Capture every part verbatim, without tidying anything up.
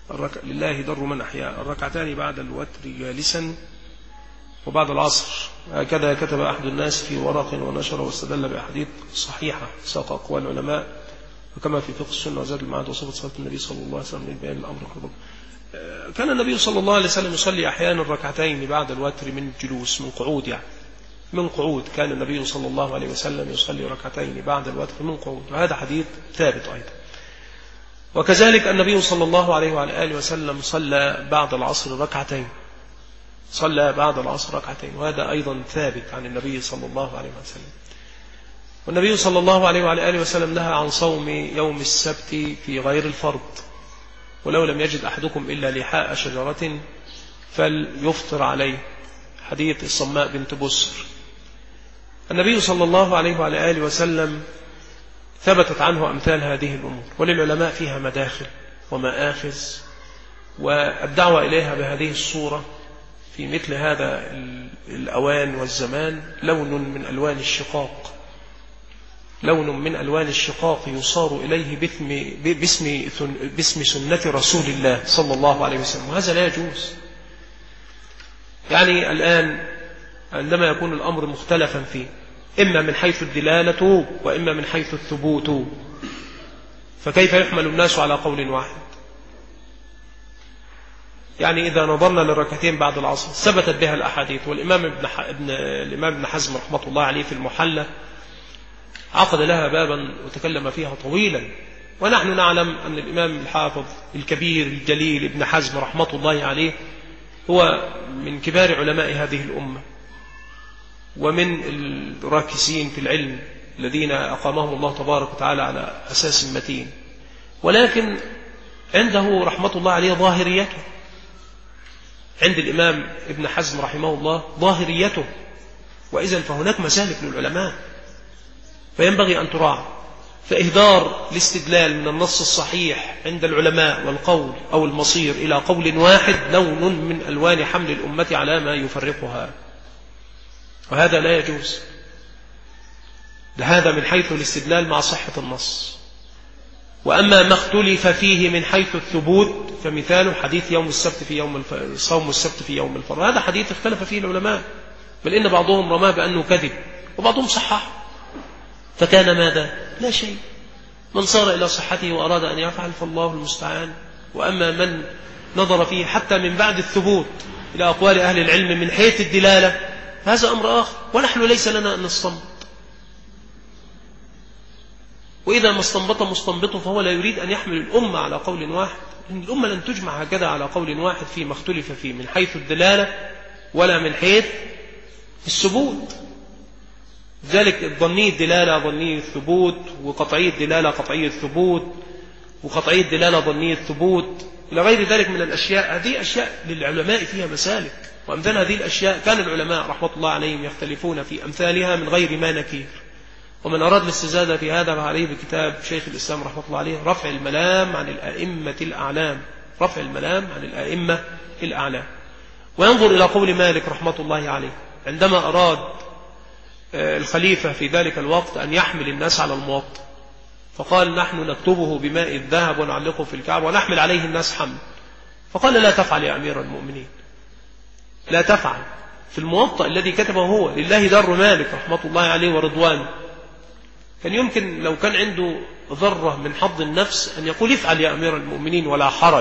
الرك... لله در من أحيا الركعتان بعد الوتر جالسا وبعد العصر، هكذا كتب أحد الناس في ورق ونشر واستدل بأحاديث صحيحة ساق أقوال العلماء، وكما في فقه السنة وزاد المعاد وصفة صلاة النبي صلى الله عليه وسلم للبيان الأمر كله. كان النبي صلى الله عليه وسلم يصلي أحيانا ركعتين بعد الوتر من الجلوس، من قعود، يعني من قعود. كان النبي صلى الله عليه وسلم يصلي ركعتين بعد الوتر من قعود، وهذا حديث ثابت أيضا. وكذلك النبي صلى الله عليه وعلى آله وسلم صلى بعد العصر ركعتين، صلى بعد العصر ركعتين، وهذا أيضا ثابت عن النبي صلى الله عليه وسلم. والنبي صلى الله عليه وعلى آله وسلم نهى عن صوم يوم السبت في غير الفرض، ولو لم يجد أحدكم إلا لحاء شجرة فليفطر عليه، حديث الصماء بنت بسر. النبي صلى الله عليه وعلى آله وسلم ثبتت عنه أمثال هذه الأمور، وللعلماء فيها مداخل ومآخذ، والدعوة إليها بهذه الصورة في مثل هذا الأوان والزمان لون من ألوان الشقاق، لون من ألوان الشقاق يصار إليه باسم, باسم سنة رسول الله صلى الله عليه وسلم، وهذا لا يجوز. يعني الآن عندما يكون الأمر مختلفا فيه، إما من حيث الدلالة وإما من حيث الثبوت، فكيف يحمل الناس على قول واحد؟ يعني إذا نظرنا للركعتين بعد العصر ثبتت بها الأحاديث، والإمام ابن, ح... ابن... الإمام ابن حزم رحمة الله عليه في المحلى عقد لها بابا وتكلم فيها طويلا، ونحن نعلم أن الإمام الحافظ الكبير الجليل ابن حزم رحمة الله عليه هو من كبار علماء هذه الأمة، ومن الراكسين في العلم الذين أقامهم الله تبارك وتعالى على أساس متين، ولكن عنده رحمة الله عليه ظاهريته، عند الإمام ابن حزم رحمه الله ظاهريته، وإذن فهناك مسالك للعلماء فينبغي أن تراعى. فإهدار الاستدلال من النص الصحيح عند العلماء والقول أو المصير إلى قول واحد لون من ألوان حمل الأمة على ما يفرقها، وهذا لا يجوز. هذا من حيث الاستدلال مع صحة النص. وأما ما اختلف فيه من حيث الثبوت فمثاله حديث يوم السبت في يوم الف... صوم السبت في يوم الفرض، هذا حديث اختلف فيه العلماء، بل إن بعضهم رماه بأنه كذب وبعضهم صحح، فكان ماذا؟ لا شيء. من صار إلى صحته وأراد أن يفعل فالله المستعان. وأما من نظر فيه حتى من بعد الثبوت إلى أقوال أهل العلم من حيث الدلالة، هذا أمر آخر، ونحن ليس لنا أن نستنبط. وإذا ما استنبط مستنبط فهو لا يريد أن يحمل الأمة على قول واحد، إن الأمة لن تجمع هكذا على قول واحد فيما اختلف فيه من حيث الدلالة ولا من حيث الثبوت. ذلك ظني الدلالة ظني الثبوت، وقطعي الدلالة قطعي الثبوت، وقطعي الدلالة ظني الثبوت، إلى غير ذلك من الأشياء. هذه أشياء للعلماء فيها مسالك، وأمثال هذه الأشياء كان العلماء رحمة الله عليهم يختلفون في أمثالها من غير ما نكير. ومن أراد الاستزادة في هذا فعليه بكتاب شيخ الإسلام رحمة الله عليه رفع الملام عن الأئمة الأعلام، رفع الملام عن الأئمة الأعلام. وينظر إلى قول مالك رحمة الله عليه عندما أراد الخليفة في ذلك الوقت أن يحمل الناس على الموطأ، فقال نحن نكتبه بماء الذهب ونعلقه في الكعبة ونحمل عليه الناس حمل، فقال لا تفعل يا أمير المؤمنين، لا تفعل. في الموطأ الذي كتبه هو لله در مالك رحمة الله عليه ورضوانه، كان يمكن لو كان عنده ذرة من حظ النفس أن يقول افعل يا أمير المؤمنين ولا حرج،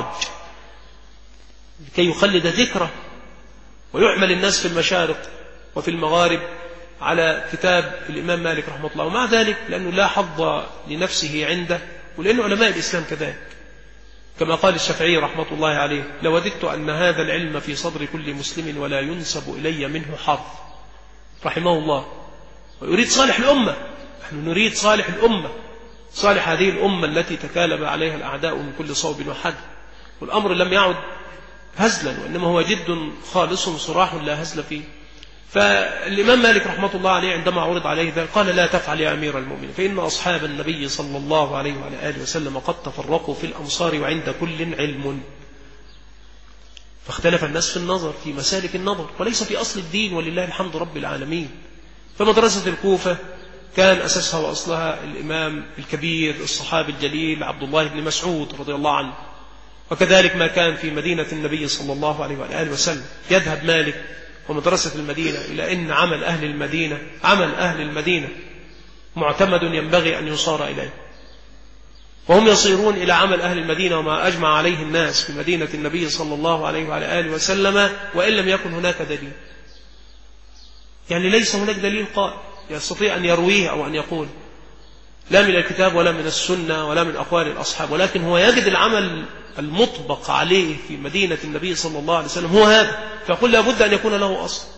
لكي يخلد ذكره ويحمل الناس في المشارق وفي المغارب على كتاب الإمام مالك رحمه الله. ومع ذلك لأنه لا حظ لنفسه عنده، ولأن علماء الإسلام كذلك، كما قال الشافعي رحمة الله عليه لوددت أن هذا العلم في صدر كل مسلم ولا ينسب إلي منه حرف، رحمه الله. ويريد صالح الأمة، نحن نريد صالح الأمة، صالح هذه الأمة التي تكالب عليها الأعداء من كل صوب وحد. والأمر لم يعد هزلا، وإنما هو جد خالص صراح لا هزل فيه. فالإمام مالك رحمة الله عليه عندما عرض عليه ذلك قال لا تفعل يا أمير المؤمنين، فإن أصحاب النبي صلى الله عليه وعلى آله وسلم قد تفرقوا في الأمصار وعند كل علم. فاختلف الناس في النظر، في مسالك النظر، وليس في أصل الدين، ولله الحمد رب العالمين. فمدرسة الكوفة كان أساسها وأصلها الإمام الكبير الصحابي الجليل عبد الله بن مسعود رضي الله عنه، وكذلك ما كان في مدينة النبي صلى الله عليه وآله وسلم. يذهب مالك ومدرسة المدينة إلى أن عمل أهل المدينة عمل أهل المدينة معتمد ينبغي أن يصار إليه، وهم يصيرون إلى عمل أهل المدينة وما أجمع عليه الناس في مدينة النبي صلى الله عليه وآله وسلم، وإن لم يكن هناك دليل. يعني ليس هناك دليل قائم يستطيع أن يرويه أو أن يقول، لا من الكتاب ولا من السنة ولا من أقوال الأصحاب، ولكن هو يجد العمل المطبق عليه في مدينة النبي صلى الله عليه وسلم هو هذا، فيقول لابد أن يكون له أصل.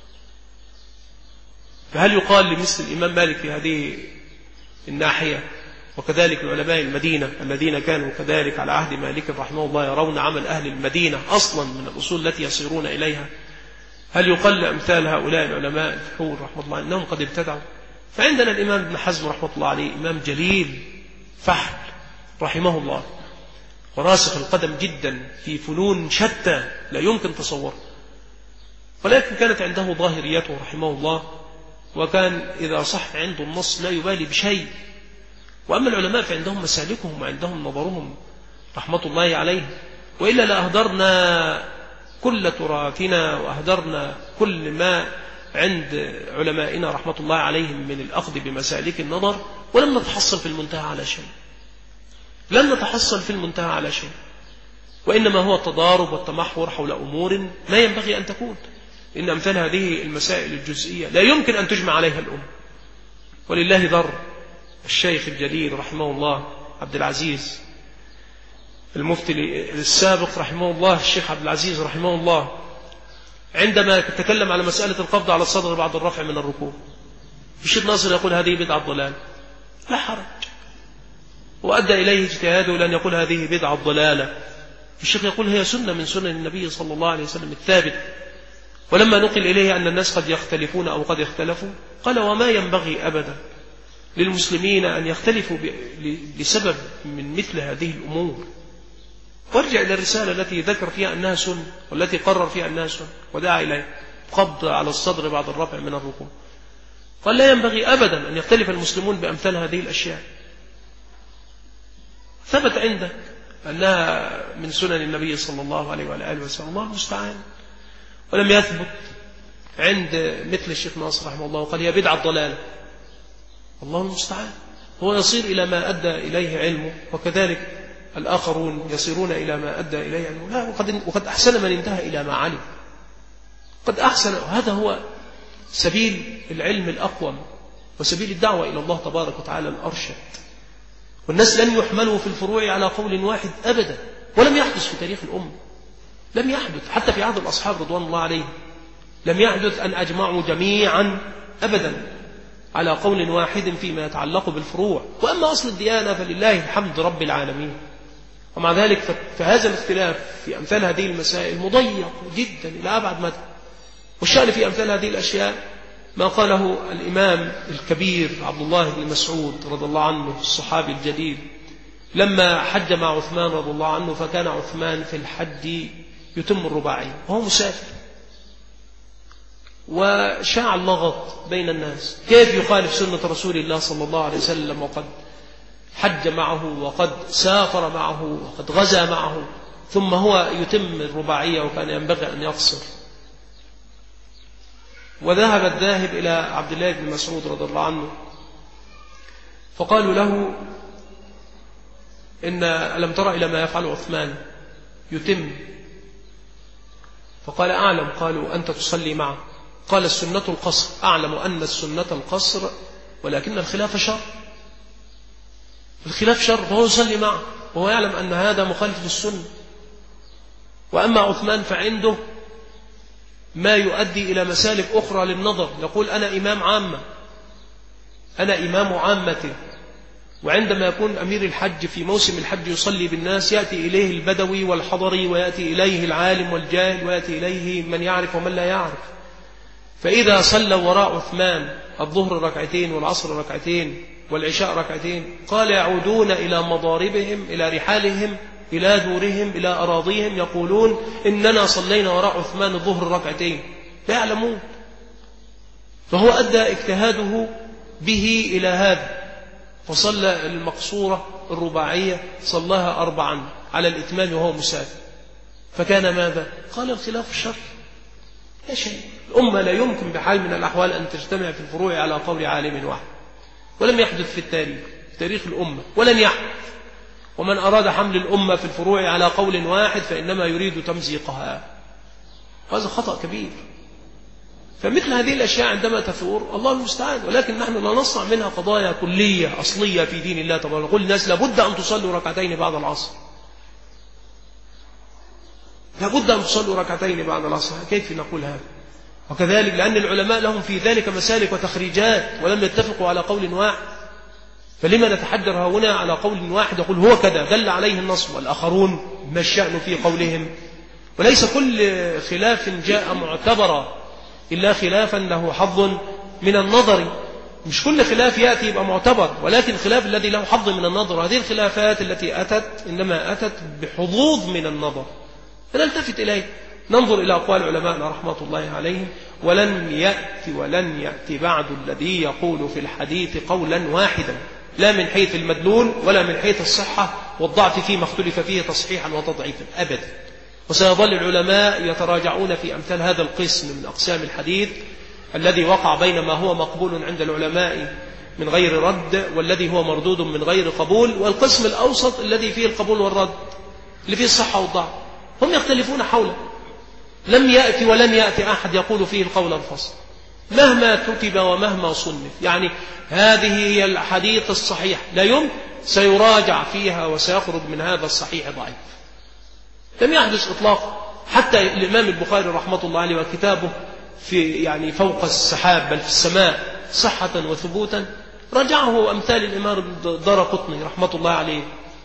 فهل يقال لمثل الإمام مالك في هذه الناحية، وكذلك علماء المدينة الذين كانوا كذلك على عهد مالك رحمه الله يرون عمل أهل المدينة أصلا من الأصول التي يصيرون إليها، هل يقال أمثال هؤلاء العلماء الفحول رحمه الله أنهم قد ابتدعوا؟ فعندنا الإمام ابن حزم رحمه الله عليه إمام جليل فحل رحمه الله، وراسخ القدم جدا في فنون شتى لا يمكن تصوره، ولكن كانت عنده ظاهريته رحمه الله، وكان إذا صح عنده النص لا يبالي بشيء. وأما العلماء فعندهم مسالكهم وعندهم نظرهم رحمة الله عليه، وإلا لأهدرنا كل تراثنا وأهدرنا كل ما عند علمائنا رحمة الله عليهم من الأخذ بمسالك النظر، ولم نتحصل في المنتهى على شيء، لن نتحصل في المنتهى على شيء، وإنما هو التضارب والتمحور حول أمور ما ينبغي أن تكون. إن أمثال هذه المسائل الجزئية لا يمكن أن تجمع عليها الأمة. ولله ذر الشيخ الجليل رحمه الله عبد العزيز المفتي السابق رحمه الله الشيخ عبد العزيز رحمه الله، عندما تكلم على مسألة القبض على الصدر بعد الرفع من الركوع، الشيخ ناصر يقول هذه بدعة ضلال، لا حرج، وأدى إليه اجتهاده لأن يقول هذه بدعة ضلالة. الشيخ يقول هي سنة من سنن النبي صلى الله عليه وسلم الثابت. ولما نقل إليه أن الناس قد يختلفون أو قد اختلفوا، قال وما ينبغي أبدا للمسلمين أن يختلفوا لسبب من مثل هذه الأمور. وارجع إلى الرسالة التي ذكر فيها أنها سنة والتي قرر فيها أنها سنة ودعا إليه، قبض على الصدر بعد الرفع من الركوع. قال لا ينبغي أبدا أن يختلف المسلمون بأمثال هذه الأشياء. ثبت عندك أنها من سنن النبي صلى الله عليه وآله وسلم، الله المستعان. ولم يثبت عند مثل الشيخ ناصر رحمه الله وقال هي بدعة ضلالة، الله المستعان. هو يصير إلى ما أدى إليه علمه، وكذلك الآخرون يصيرون إلى ما أدى إليه علمه. لا، وقد, وقد أحسن من انتهى إلى ما علم، قد أحسن. هذا هو سبيل العلم الأقوم وسبيل الدعوة إلى الله تبارك وتعالى الأرشد. والناس لن يحملوا في الفروع على قول واحد أبدا، ولم يحدث في تاريخ الأمة، لم يحدث حتى في عهد الأصحاب رضوان الله عليهم، لم يحدث أن أجمعوا جميعا أبدا على قول واحد فيما يتعلق بالفروع. وأما أصل الديانة فلله الحمد رب العالمين. ومع ذلك فهذا الاختلاف في أمثال هذه المسائل مضيق جدا إلى أبعد مدى. والشأن في أمثال هذه الأشياء ما قاله الإمام الكبير عبد الله بن مسعود رضي الله عنه الصحابي الجليل لما حج مع عثمان رضي الله عنه، فكان عثمان في الحج يتم الرباعي وهو مسافر، وشاع اللغط بين الناس، كيف يخالف سنة رسول الله صلى الله عليه وسلم وقد حج معه وقد سافر معه وقد غزا معه، ثم هو يتم الرباعية وكان ينبغي أن يقصر. وذهب الذاهب إلى عبد الله بن مسعود رضي الله عنه فقالوا له إن ألم ترى إلى ما يفعل عثمان يتم؟ فقال أعلم. قالوا أنت تصلي معه؟ قال السنة القصر. أعلم أن السنة القصر ولكن الخلاف شر، الخلاف شر، فهو يصلي معه وهو يعلم أن هذا مخالف للسنة. وأما عثمان فعنده ما يؤدي إلى مسالك أخرى للنظر، يقول أنا إمام عامة، أنا إمام عامة. وعندما يكون أمير الحج في موسم الحج يصلي بالناس، يأتي إليه البدوي والحضري، ويأتي إليه العالم والجاهل، ويأتي إليه من يعرف ومن لا يعرف. فإذا صلوا وراء عثمان الظهر ركعتين والعصر ركعتين والعشاء ركعتين، قال يعودون إلى مضاربهم، إلى رحالهم، إلى دورهم، إلى أراضيهم، يقولون إننا صلينا وراء عثمان الظهر ركعتين، لا يعلمون. فهو أدى اجتهاده به إلى هذا، فصلى المقصورة الرباعية صلاها أربعا على الإتمام وهو مسافر، فكان ماذا؟ قال الخلاف الشر لا شيء. الأمة لا يمكن بحال من الأحوال أن تجتمع في الفروع على قول عالم واحد، ولم يحدث في التاريخ في تاريخ الأمة ولن يحدث. ومن أراد حمل الأمة في الفروع على قول واحد فإنما يريد تمزيقها، هذا خطأ كبير. فمثل هذه الأشياء عندما تثور الله المستعان، ولكن نحن لا نصنع منها قضايا كلية أصلية في دين الله تبارك. نقول للناس لابد أن تصلوا ركعتين بعد العصر، لابد أن تصلوا ركعتين بعد العصر. كيف نقول هذا؟ وكذلك لأن العلماء لهم في ذلك مسالك وتخريجات ولم يتفقوا على قول واحد، فلما نتحجر هنا على قول واحد يقول هو كذا دل عليه النص، والآخرون ما الشأن في قولهم؟ وليس كل خلاف جاء معتبرا إلا خلافا له حظ من النظر. مش كل خلاف يأتي يبقى معتبر، ولكن الخلاف الذي له حظ من النظر. هذه الخلافات التي أتت إنما أتت بحظوظ من النظر، فنلتفت إليه، ننظر إلى أقوال علماءنا رحمة الله عليهم. ولن يأتي ولن يأتي بعد الذي يقول في الحديث قولا واحدا، لا من حيث المدلول ولا من حيث الصحة والضعف فيما اختلف فيه تصحيحا وتضعيفا أبدا. وسيظل العلماء يتراجعون في أمثال هذا القسم من أقسام الحديث الذي وقع بين ما هو مقبول عند العلماء من غير رد والذي هو مردود من غير قبول، والقسم الأوسط الذي فيه القبول والرد اللي فيه الصحة والضعف. هم يختلفون حوله، لم يأتي ولن يأتي أحد يقول فيه القول الفصل مهما كتب ومهما صنف. يعني هذه هي الحديث الصحيح لا يمكن، سيراجع فيها وسيخرج من هذا الصحيح ضعيف. لم يحدث إطلاقا. حتى الإمام البخاري رحمة الله عليه وكتابه في يعني فوق السحاب بل في السماء صحة وثبوتا رجعه أمثال الإمام الدارقطني رحمة الله عليه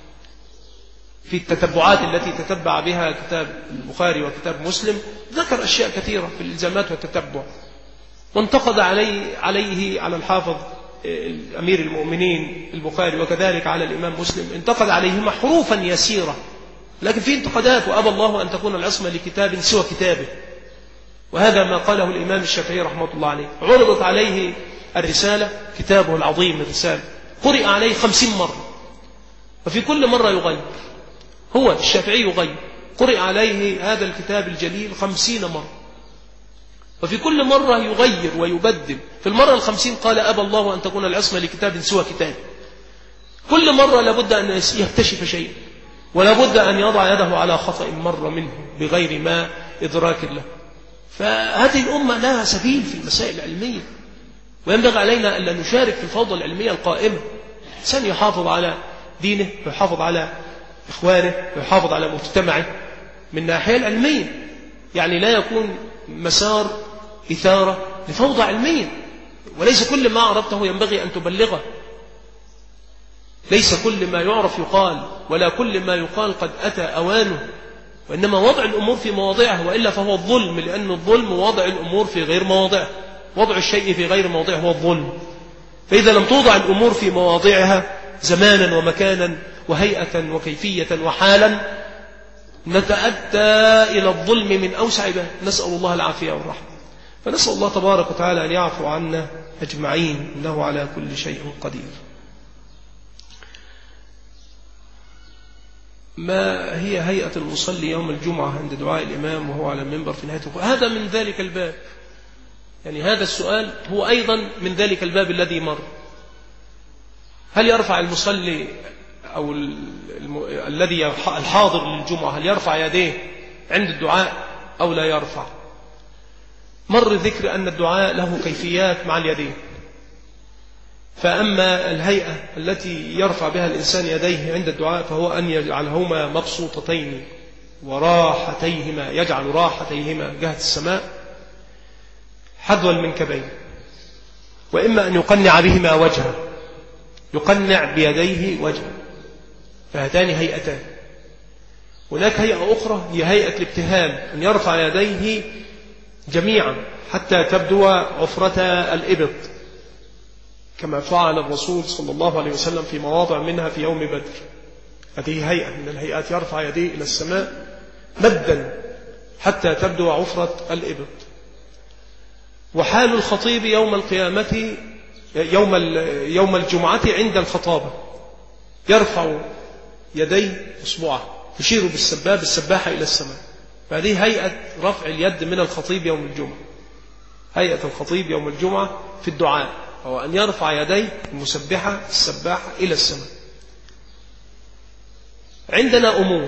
في التتبعات التي تتبع بها كتاب البخاري وكتاب مسلم. ذكر أشياء كثيرة في الإلزامات والتتبع، وانتقد عليه عليه على الحافظ أمير المؤمنين البخاري وكذلك على الإمام مسلم، انتقد عليهما حروفا يسيرة، لكن في انتقادات. وأبى الله أن تكون العصمة لكتاب سوى كتابه، وهذا ما قاله الإمام الشافعي رحمة الله عليه. عرضت عليه الرسالة، كتابه العظيم الرسالة، قرئ عليه خمسين مرة، وفي كل مرة يغير. هو الشافعي يغير، قرئ عليه هذا الكتاب الجليل خمسين مرة، وفي كل مرة يغير ويبدل. في المرة الخمسين قال أبى الله أن تكون العصمة لكتاب سوى كتابه. كل مرة لابد أن يكتشف شيئا، ولابد أن يضع يده على خطأ مرة منه بغير ما إدراك له. فهذه الأمة لها سبيل في المسائل العلمية، وينبغي علينا أن لا نشارك في الفوضى العلمية القائمة. الإنسان يحافظ على دينه ويحافظ على إخوانه ويحافظ على مجتمعه من الناحية العلمية، يعني لا يكون مسار إثارة لفوضى علمية. وليس كل ما عرفته ينبغي أن تبلغه، ليس كل ما يعرف يقال، ولا كل ما يقال قد أتى أوانه، وإنما وضع الأمور في مواضعها، وإلا فهو الظلم، لأن الظلم وضع الأمور في غير مواضعها. وضع الشيء في غير موضعه هو الظلم. فإذا لم توضع الأمور في مواضعها زمانا ومكانا وهيئة وكيفية وحالا نتأدى إلى الظلم من أوسع باب. نسأل الله العافية والرحمة. فنسأل الله تبارك وتعالى أن يعفو عنا أجمعين، إنه على كل شيء قدير. ما هي هيئة المصلي يوم الجمعة عند دعاء الإمام وهو على المنبر في نهاية الخطبة؟ هذا من ذلك الباب، يعني هذا السؤال هو أيضا من ذلك الباب الذي مر. هل يرفع المصلي أو الم... الذي الحاضر للجمعة هل يرفع يديه عند الدعاء أو لا يرفع؟ مر ذكر أن الدعاء له كيفيات مع اليدين. فأما الهيئة التي يرفع بها الإنسان يديه عند الدعاء فهو أن يجعلهما مبسوطتين وراحتيهما، يجعل راحتيهما جهة السماء حذو المنكبين، وإما أن يقنع بهما وجهه، يقنع بيديه وجهه. فهاتان هيئتان. هناك هيئة أخرى هي هيئة الابتهال، أن يرفع يديه جميعا حتى تبدو عفرة الإبط، كما فعل الرسول صلى الله عليه وسلم في مواضع منها في يوم بدر. هذه هيئة من الهيئات، يرفع يديه إلى السماء مدا حتى تبدو عفرة الإبط. وحال الخطيب يوم القيامة يوم يوم الجمعة عند الخطابة يرفع يديه أصبعه يشير بالسباب السباحة إلى السماء. فهذه هيئة رفع اليد من الخطيب يوم الجمعة. هيئة الخطيب يوم الجمعة في الدعاء هو أن يرفع يديه المسبحة السباحة إلى السماء. عندنا أمور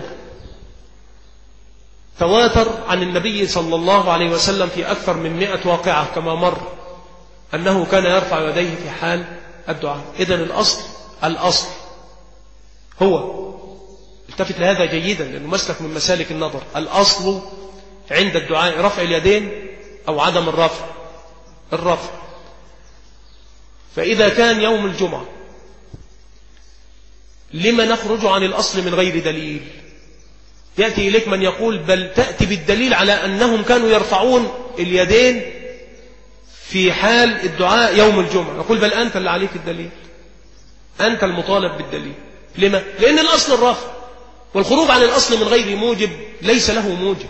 تواتر عن النبي صلى الله عليه وسلم في أكثر من مئة واقعة كما مر أنه كان يرفع يديه في حال الدعاء. إذن الأصل الأصل هو، التفت لهذا جيدا لأنه مسلك من مسالك النظر، الأصل عند الدعاء رفع اليدين أو عدم الرفع. الرفع. فإذا كان يوم الجمعة لما نخرج عن الأصل من غير دليل؟ يأتي إليك من يقول بل تأتي بالدليل على أنهم كانوا يرفعون اليدين في حال الدعاء يوم الجمعة. نقول بل أنت اللي عليك الدليل، أنت المطالب بالدليل. لما؟ لأن الأصل الرفع، والخروج عن الأصل من غير موجب ليس له موجب.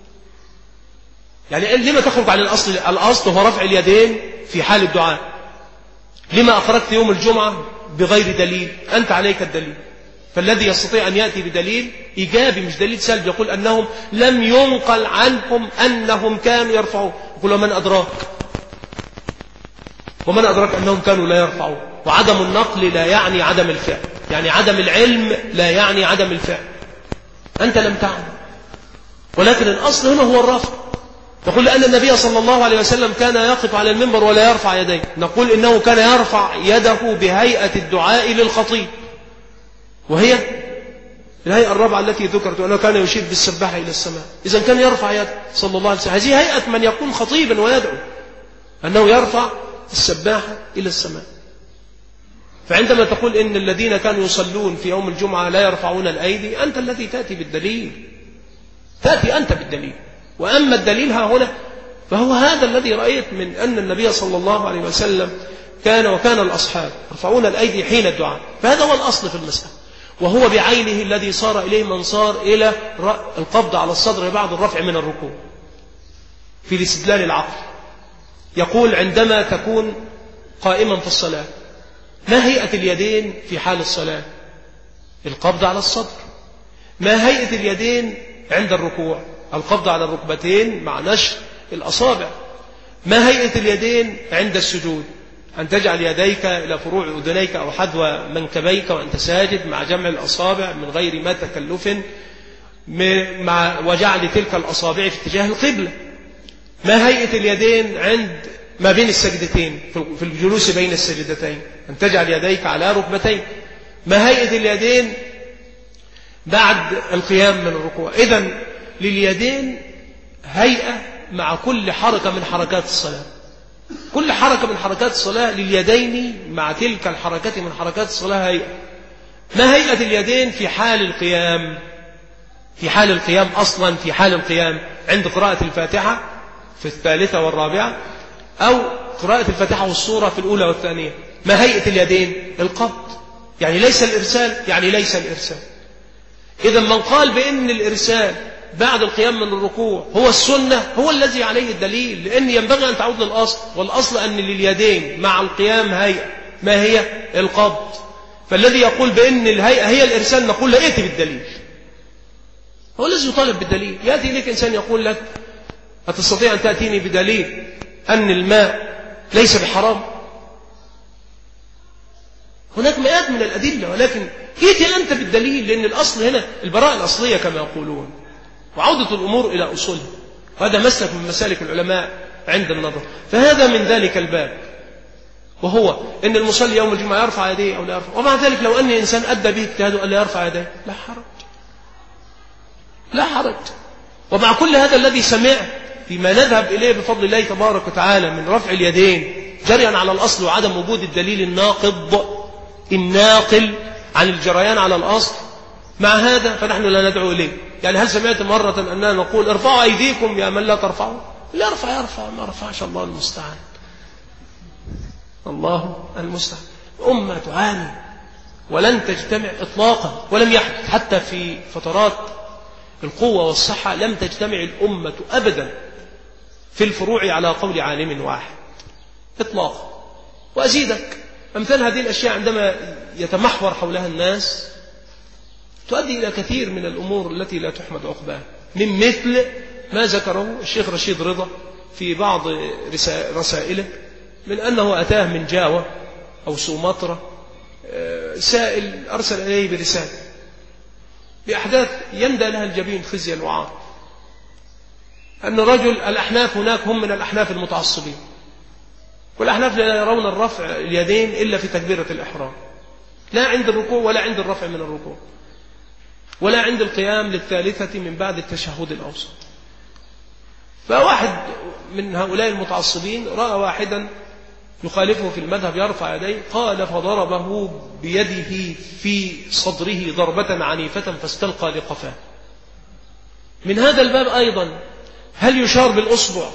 يعني لما تخرج عن الأصل؟ الأصل هو رفع اليدين في حال الدعاء. لما أخرجت يوم الجمعة بغير دليل؟ أنت عليك الدليل. فالذي يستطيع أن يأتي بدليل إيجابي مش دليل سلبي يقول أنهم لم ينقل عنهم أنهم كانوا يرفعون، يقول ومن أدراك ومن أدراك أنهم كانوا لا يرفعون. وعدم النقل لا يعني عدم الفعل، يعني عدم العلم لا يعني عدم الفعل. أنت لم تعلم، ولكن الأصل هنا هو الرفع. نقول لأن النبي صلى الله عليه وسلم كان يقف على المنبر ولا يرفع يديه، نقول إنه كان يرفع يده بهيئة الدعاء للخطيب، وهي الهيئة الرابعة التي ذكرت أنه كان يشير بالسباحة إلى السماء. إذن كان يرفع يده صلى الله عليه وسلم. هذه هيئة من يكون خطيبا ويدعو، أنه يرفع السباحة إلى السماء. فعندما تقول إن الذين كانوا يصلون في يوم الجمعة لا يرفعون الأيدي، أنت الذي تأتي بالدليل، تأتي أنت بالدليل. وأما الدليل ها هنا فهو هذا الذي رأيت من أن النبي صلى الله عليه وسلم كان وكان الأصحاب يرفعون الأيدي حين الدعاء. فهذا هو الأصل في المسألة، وهو بعينه الذي صار إليه من صار إلى القبض على الصدر بعد الرفع من الركوع في الاستدلال العقل. يقول عندما تكون قائما في الصلاة ما هيئة اليدين في حال الصلاة؟ القبض على الصدر. ما هيئة اليدين عند الركوع؟ القبض على الركبتين مع نشر الأصابع. ما هيئة اليدين عند السجود؟ أن تجعل يديك إلى فروع أذنيك أو حذو منكبيك وأنت ساجد مع جمع الأصابع من غير ما تكلف مع وجعل تلك الأصابع في اتجاه القبلة. ما هيئة اليدين عند ما بين السجدتين في الجلوس بين السجدتين؟ أن تجعل يديك على ركبتين. ما هيئة اليدين بعد القيام من الركوع؟ إذن لليدين هيئة مع كل حركة من حركات الصلاة. كل حركة من حركات الصلاة لليدين مع تلك الحركة من حركات الصلاة هيئة. ما هيئة اليدين في حال القيام؟ في حال القيام أصلا في حال القيام عند قراءة الفاتحة في الثالثة والرابعة، أو قراءة الفاتحة والسورة في الأولى والثانية. ما هيئة اليدين؟ القبض. يعني ليس الإرسال، يعني ليس الإرسال. إذا من قال بأن الإرسال بعد القيام من الركوع هو السنة هو الذي عليه الدليل، لأن ينبغي أن تعود للأصل، والأصل أن لليدين مع القيام هيئة. ما هي؟ القبض. فالذي يقول بأن الهيئة هي الإرسال نقول له ائت بالدليل، هو الذي يطالب بالدليل. يأتي إليك إنسان يقول لك أتستطيع أن تأتيني بدليل أن الماء ليس بحرام؟ هناك مئات من الأدلة، ولكن ائتي أنت بالدليل، لأن الأصل هنا البراءة الأصلية كما يقولون، وعودة الأمور إلى أصولها. وهذا مسلك من مسالك العلماء عند النظر. فهذا من ذلك الباب، وهو أن المصلي يوم الجمعة يرفع يديه أو لا يرفع. ومع ذلك لو أن إنسان أدى به اجتهاده أن لا يرفع يديه لا حرج، لا حرج. ومع كل هذا الذي سمع فيما نذهب إليه بفضل الله تبارك وتعالى من رفع اليدين جريا على الأصل وعدم وجود الدليل الناقض الناقل عن الجريان على الأصل، مع هذا فنحن لا ندعو إليه. يعني هل سمعت مرة أننا نقول ارفعوا أيديكم يا من لا ترفعوا؟ لا يرفع يرفع، ما رفعش، الله المستعان، الله المستعان. أمة تعاني ولن تجتمع إطلاقا، ولم يحدث حتى في فترات القوة والصحة لم تجتمع الأمة أبدا في الفروع على قول عالم واحد إطلاقا. وأزيدك أمثال هذه الأشياء عندما يتمحور حولها الناس تؤدي إلى كثير من الأمور التي لا تحمد عقباها، من مثل ما ذكره الشيخ رشيد رضا في بعض رسائله من أنه أتاه من جاوة أو سومطرة سائل أرسل إليه برسالة بأحداث يندى لها الجبين خزيا وعار، أن رجل الأحناف هناك هم من الأحناف المتعصبين، والأحناف لا يرون الرفع اليدين إلا في تكبيرة الإحرام، لا عند الركوع ولا عند الرفع من الركوع ولا عند القيام للثالثة من بعد التشهد الأوسط. فواحد من هؤلاء المتعصبين رأى واحدا يخالفه في المذهب يرفع يديه، قال فضربه بيده في صدره ضربة عنيفة فاستلقى لقفاه. من هذا الباب أيضا هل يشار بالأصبع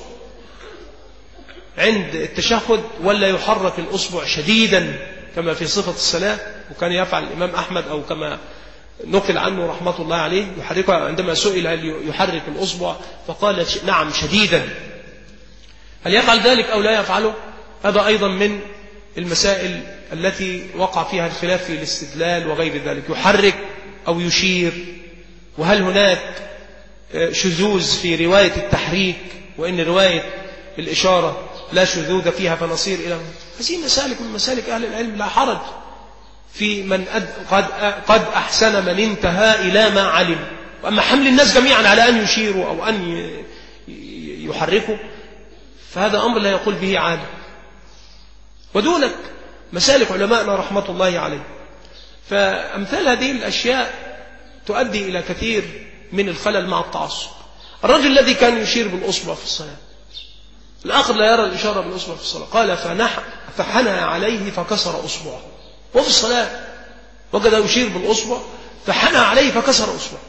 عند التشهد ولا يحرك الأصبع شديدا كما في صفة الصلاة وكان يفعل الإمام أحمد أو كما نقل عنه رحمة الله عليه يحركه عندما سئل هل يحرك الأصبع فقال نعم شديدا. هل يفعل ذلك أو لا يفعله؟ هذا أيضا من المسائل التي وقع فيها الخلاف في الاستدلال وغير ذلك، يحرك أو يشير، وهل هناك شذوذ في رواية التحريك وإن رواية الإشارة لا شذوذ فيها فنصير إلى هذه مسالك من مسالك أهل العلم، لا حرج في من قد قد أحسن من انتهى إلى ما علم. وأما حمل الناس جميعا على أن يشيروا أو أن يحركوا فهذا أمر لا يقول به عالم. ودونك مسالك علماءنا رحمة الله عليه. فأمثال هذه الأشياء تؤدي إلى كثير من الخلل مع التعصب. الرجل الذي كان يشير بالأصبع في الصلاة، الآخر لا يرى الإشارة بالأصبع في الصلاة، قال فنح فحنى عليه فكسر أصبعه، وفي الصلاة وجد يشير بالأصبع فحنى عليه فكسر أصبعه.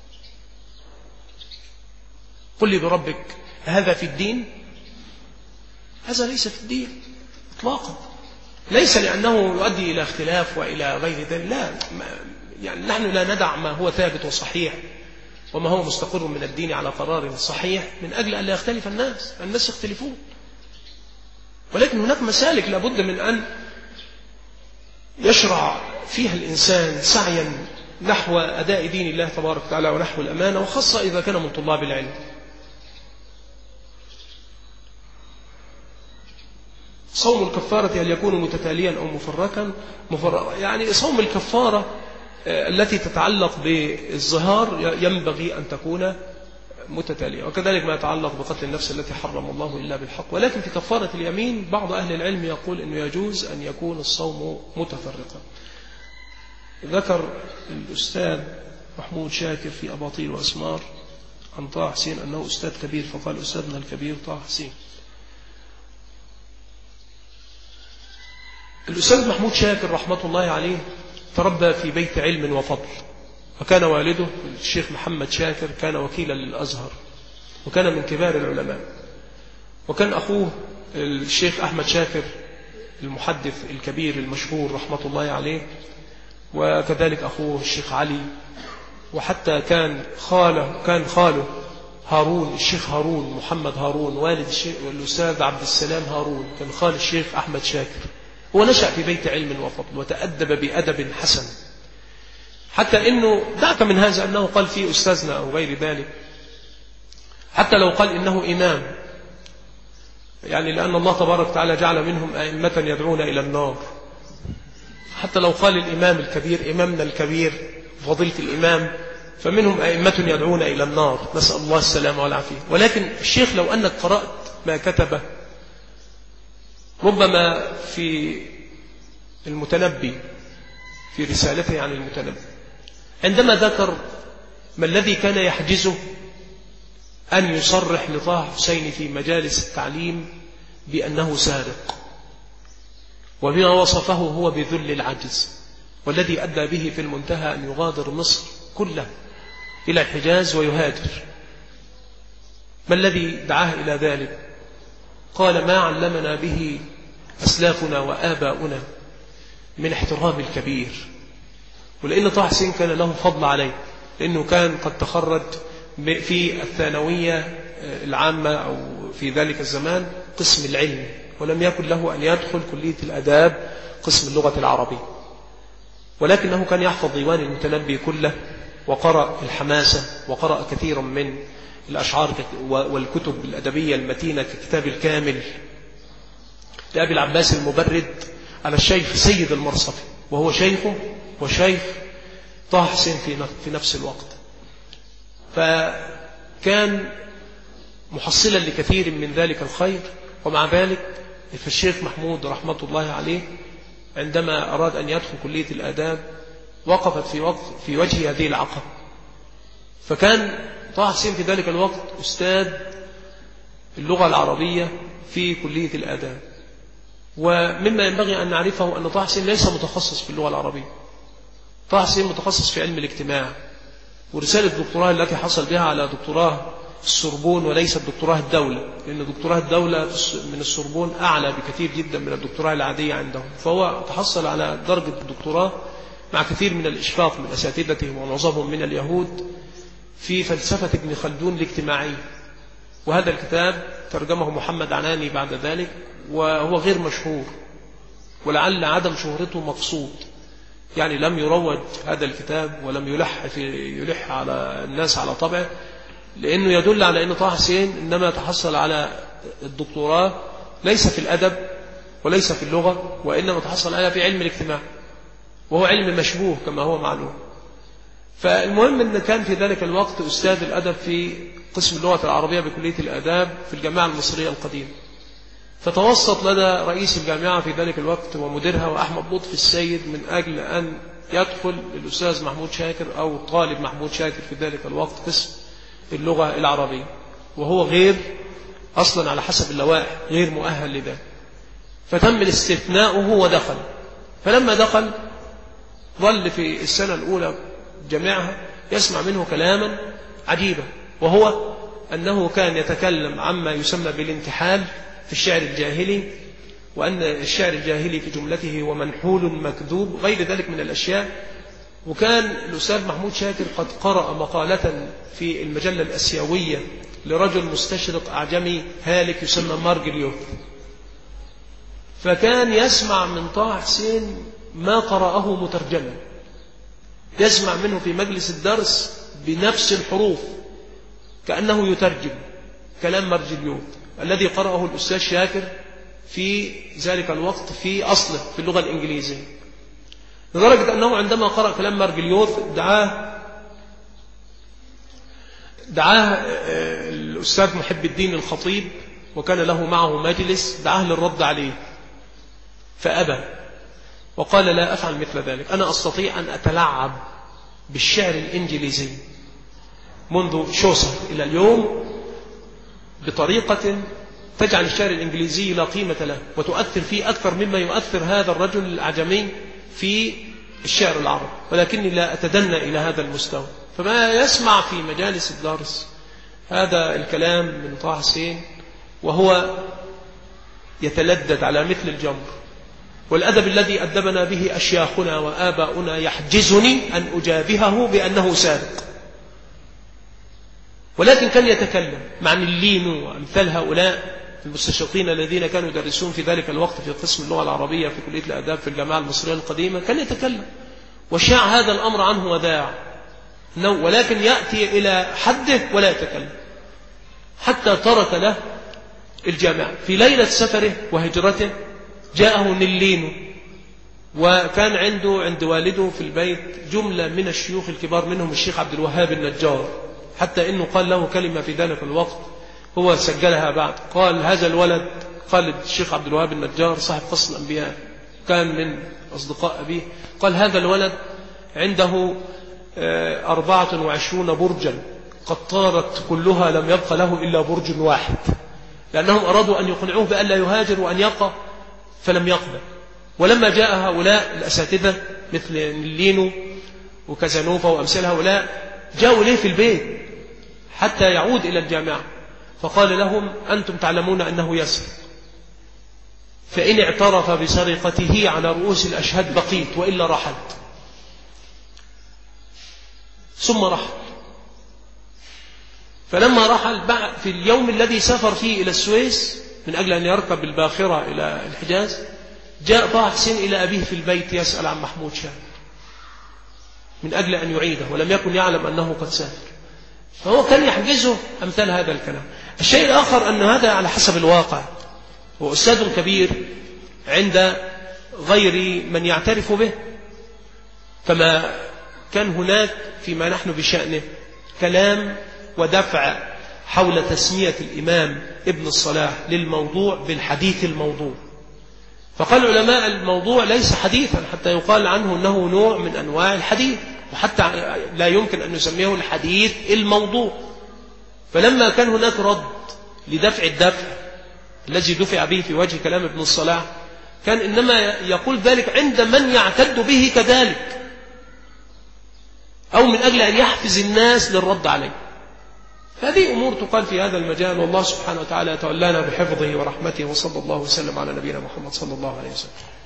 قل لي بربك هذا في الدين؟ هذا ليس في الدين إطلاقا، ليس لأنه يؤدي إلى اختلاف وإلى غير ذلك، لا، يعني نحن لا ندع ما هو ثابت وصحيح وما هو مستقر من الدين على قرار صحيح من أجل أن لا يختلف الناس، الناس يختلفون، ولكن هناك مسالك لابد من أن يشرع فيها الإنسان سعيا نحو أداء دين الله تبارك وتعالى ونحو الأمانة، وخاصة إذا كان من طلاب العلم. صوم الكفارة هل يكون متتاليا أو مفرقا؟ مفرقا يعني صوم الكفارة التي تتعلق بالظهار ينبغي أن تكون متتالية، وكذلك ما يتعلق بقتل النفس التي حرم الله إلا بالحق. ولكن في كفارة اليمين بعض أهل العلم يقول أنه يجوز أن يكون الصوم متفرقا. ذكر الأستاذ محمود شاكر في أباطيل وأسمار عن طه حسين أنه أستاذ كبير، فقال أستاذنا الكبير طه حسين. الأستاذ محمود شاكر رحمة الله عليه تربى في بيت علم وفضل، وكان والده الشيخ محمد شاكر كان وكيلا للأزهر وكان من كبار العلماء، وكان أخوه الشيخ أحمد شاكر المحدث الكبير المشهور رحمة الله عليه، وكذلك أخوه الشيخ علي، وحتى كان خاله كان خاله هارون الشيخ هارون محمد هارون والد الشيخ والأستاذ عبد السلام هارون كان خال الشيخ أحمد شاكر. هو نشأ في بيت علم وفضل وتأدب بأدب حسن، حتى إنه دعك من هذا أنه قال فيه أستاذنا أو غير ذلك، حتى لو قال إنه إمام، يعني لأن الله تبارك وتعالى جعل منهم أئمة يدعون إلى النار، حتى لو قال الإمام الكبير إمامنا الكبير فضيلة الإمام فمنهم أئمة يدعون إلى النار، نسأل الله السلامة والعافية. ولكن الشيخ لو أنك قرأت ما كتبه ربما في المتنبي في رسالته عن المتنبي عندما ذكر ما الذي كان يحجزه أن يصرح لطه حسين في مجالس التعليم بأنه سارق، وبما وصفه هو بذل العجز، والذي أدى به في المنتهى أن يغادر مصر كله إلى الحجاز ويهاجر. ما الذي دعاه إلى ذلك؟ قال ما علمنا به أسلافنا وآباؤنا من احترام الكبير. ولأن طه حسين كان له فضل عليه، لأنه كان قد تخرج في الثانوية العامة أو في ذلك الزمان قسم العلم، ولم يكن له أن يدخل كلية الأداب قسم اللغة العربية، ولكنه كان يحفظ ديوان المتنبي كله، وقرأ الحماسة، وقرأ كثيرا من الأشعار والكتب الأدبية المتينة ككتاب الكامل لأبي العباس المبرد على الشيخ سيد المرصفي، وهو شيخه وشيخ طه حسين في نفس الوقت. فكان محصلا لكثير من ذلك الخير. ومع ذلك فالشيخ محمود رحمة الله عليه عندما أراد أن يدخل كلية الآداب وقفت في, وقت في وجه هذه العقبة. فكان طه حسين في ذلك الوقت أستاذ اللغة العربية في كلية الآداب، ومما ينبغي أن نعرفه أن طه حسين ليس متخصص في اللغة العربية. طه حسين متخصص في علم الاجتماع، ورسالة الدكتوراه التي حصل بها على دكتوراه السوربون وليست دكتوراه الدولة، لأن دكتوراه الدولة من السوربون أعلى بكثير جدا من الدكتوراه العادية عندهم. فهو تحصل على درجة الدكتوراه مع كثير من الإشفاق من أساتذته ومعظمهم من اليهود في فلسفة ابن خلدون الاجتماعية. وهذا الكتاب ترجمه محمد عناني بعد ذلك، وهو غير مشهور، ولعل عدم شهرته مقصود، يعني لم يروج هذا الكتاب ولم يلح في يلح على الناس على طبعه، لأنه يدل على أن طه حسين إنما تحصل على الدكتوراه ليس في الأدب وليس في اللغة، وإنما تحصل عليها في علم الاجتماع، وهو علم مشبوه كما هو معلوم. فالمهم أن كان في ذلك الوقت أستاذ الأدب في قسم اللغة العربية بكلية الآداب في الجامعة المصرية القديمة. فتوسط لدى رئيس الجامعة في ذلك الوقت ومديرها وأحمد لطفي السيد من أجل أن يدخل الأستاذ محمود شاكر أو طالب محمود شاكر في ذلك الوقت قسم اللغة العربية، وهو غير أصلا على حسب اللوائح غير مؤهل لذلك. فتم استثناؤه ودخل. فلما دخل ظل في السنة الأولى جامعها يسمع منه كلاما عجيبا، وهو أنه كان يتكلم عما يسمى بالانتحال في الشعر الجاهلي، وأن الشعر الجاهلي في جملته هو منحول مكذوب غير ذلك من الأشياء. وكان الأستاذ محمود شاكر قد قرأ مقالة في المجلة الأسيوية لرجل مستشرق أعجمي هالك يسمى مارجليوث، فكان يسمع من طه حسين ما قرأه مترجما، يسمع منه في مجلس الدرس بنفس الحروف كأنه يترجم كلام مارجليوث الذي قرأه الأستاذ شاكر في ذلك الوقت في أصله في اللغة الإنجليزية، لدرجة أنه عندما قرأ كلام مارجليوث دعاه دعاه الأستاذ محب الدين الخطيب، وكان له معه مجلس، دعاه للرد عليه فأبى وقال لا أفعل مثل ذلك، أنا أستطيع أن أتلعب بالشعر الإنجليزي منذ شوسر إلى اليوم بطريقة تجعل الشعر الإنجليزي لا قيمة له وتؤثر فيه أكثر مما يؤثر هذا الرجل الأعجمي في الشعر العربي، ولكني لا أتدنى إلى هذا المستوى. فما يسمع في مجالس الدرس هذا الكلام من طه حسين وهو يتلذذ على مثل الجمر. والأدب الذي أدبنا به أشياخنا وآباؤنا يحجزني أن أجابهه بأنه سارق، ولكن كان يتكلم مع اللين وأمثال هؤلاء المستشرقين الذين كانوا يدرسون في ذلك الوقت في قسم اللغة العربية في كلية الآداب في الجامعة المصرية القديمة. كان يتكلم وشاع هذا الأمر عنه وداع، ولكن يأتي إلى حده ولا يتكلم حتى ترك له الجامعة. في ليلة سفره وهجرته جاءه نلين، وكان عنده عند والده في البيت جملة من الشيوخ الكبار منهم الشيخ عبد الوهاب النجار، حتى إنه قال له كلمة في ذلك الوقت هو سجلها بعد، قال هذا الولد، قال الشيخ عبد الوهاب النجار صاحب قصة الأنبياء كان من أصدقاء أبيه، قال هذا الولد عنده أربعة وعشرون برجا قد طارت كلها لم يبق له إلا برج واحد، لأنهم أرادوا أن يقنعوه بأن لا يهاجر وأن يقع فلم يقبل. ولما جاء هؤلاء الأساتذة مثل نلينو وكازانوفا وأمثال هؤلاء جاءوا إليه في البيت حتى يعود إلى الجامعة، فقال لهم أنتم تعلمون أنه يسرق، فإن اعترف بسرقته على رؤوس الأشهاد بقيت وإلا رحلت. ثم رحل. فلما رحل في اليوم الذي سافر فيه إلى السويس من أجل أن يركب الباخرة إلى الحجاز، جاء طه حسين إلى أبيه في البيت يسأل عن محمود شاكر، من أجل أن يعيده ولم يكن يعلم أنه قد سافر، فهو كان يحجزه أمثال هذا الكلام. الشيء الآخر أن هذا على حسب الواقع، هو أستاذ كبير عند غير من يعترف به، كما كان هناك فيما نحن بشأنه كلام ودفع حول تسمية الإمام ابن الصلاح للموضوع بالحديث الموضوع، فقال علماء الموضوع ليس حديثا حتى يقال عنه أنه نوع من أنواع الحديث، وحتى لا يمكن أن نسميه الحديث الموضوع. فلما كان هناك رد لدفع الدفع الذي دفع به في وجه كلام ابن الصلاح، كان إنما يقول ذلك عند من يعتد به كذلك، أو من أجل أن يحفز الناس للرد عليه. هذه أمور تقال في هذا المجال، والله سبحانه وتعالى يتولانا بحفظه ورحمته، وصلى الله وسلم على نبينا محمد صلى الله عليه وسلم.